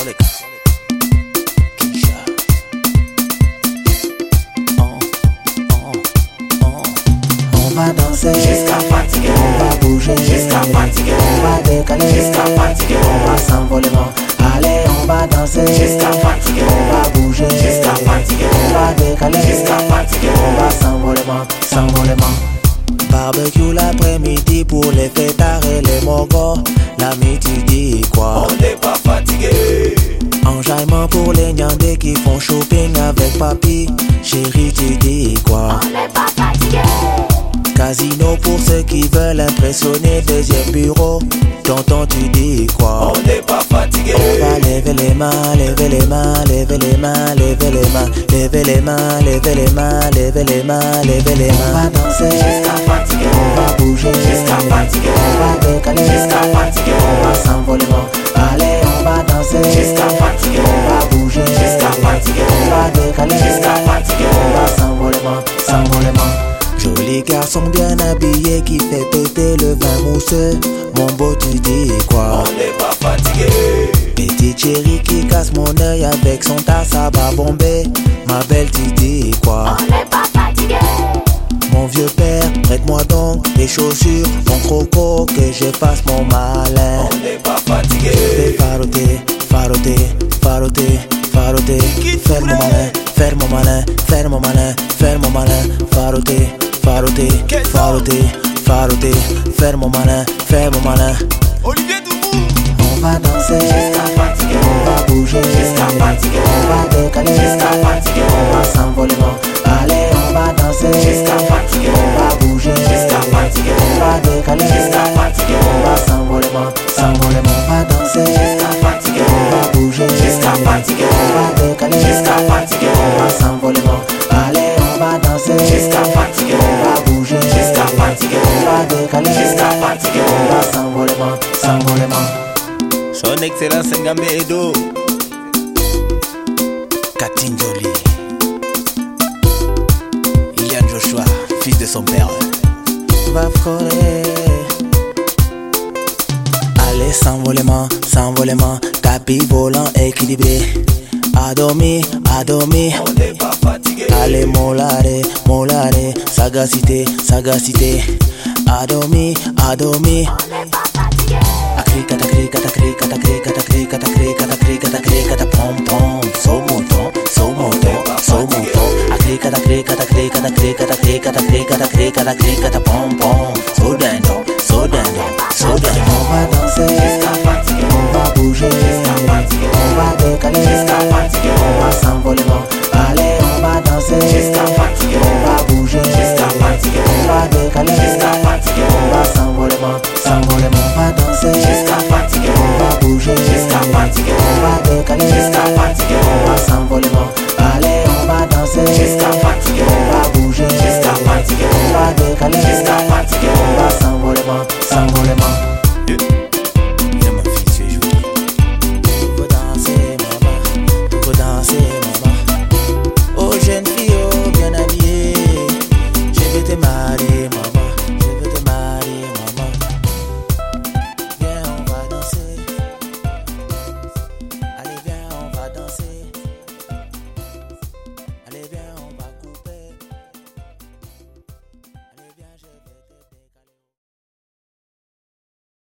On va danser jusqu'à fatiguer, on va bouger jusqu'à fatiguer, on va décaler jusqu'à fatiguer, on va s'envoler. Allez, on va danser jusqu'à fatiguer, on va bouger jusqu'à fatiguer, on va décaler jusqu'à fatiguer, on va s'envoler. Barbecue l'après-midi pour les fêtards et les mogos. L'ami tu dis quoi? On n'est pas fatigué. Enjaillement pour les nyandés qui font shopping avec papy. Chérie tu dis quoi? On n'est pas fatigué. Casino pour ceux qui veulent impressionner. Deuxième bureau, tonton tu dis quoi? On n'est pas fatigué. On va lever les mains, lever les mains, lever les mains, lever les mains, lever les mains, lever les mains, lever les mains, lever les mains. On va danser jusqu'à fatiguer, on va bouger jusqu'à fatiguer, on va décaler jusqu'à fatiguer, on va s'envoler. Allez, on va danser jusqu'à fatiguer, on va bouger jusqu'à fatiguer, on va décaler jusqu'à fatiguer, on va s'envoler. Joli garçon bien habillé qui fait péter le vin mousseux. Mon beau tu dis quoi? On n'est pas fatigué. Petit chéri qui casse mon œil avec son tas, ça va bomber. Ma belle tu dis quoi? On n'est pas fatigué. Mon vieux père, prête-moi donc des chaussures, mon croco, que je fasse mon malin. On n'est pas fatigué. Fais faroter, faroter, faroter, faroter. Faire mon malin, faire mon malin, faire mon malin, faire mon malin. Faroter, faroter, faroter, faroter. Faire mon malin, faire mon malin. Olivier Doumou. On va danser jusqu'à fatiguer, on va bouger jusqu'à fatiguer, on va décaler jusqu'à fatiguer, on va s'envoler. Allez, on va danser jusqu'à fatiguer, on va bouger jusqu'à fatiguer, on va décaler jusqu'à fatiguer, on va s'envoler. On va danser jusqu'à fatiguer, on va bouger jusqu'à fatiguer, on va décaler jusqu'à fatiguer, on va s'envoler. Allez, on va danser jusqu'à fatiguer, on va bouger jusqu'à fatiguer, on va décaler jusqu'à fatiguer, on va s'envoler. Son Excellence Ngambe Edo Katine Jolie, Yann Joshua, fils de son père. Va frôler. Allez, s'envolement, tapis volant équilibré. Adomi, on n'est pas fatigué. allez, molare, sagacité. Adomi, On n'est pas fatigué. Akrikata, pom, so monton. Akrikata, pom, so dendo.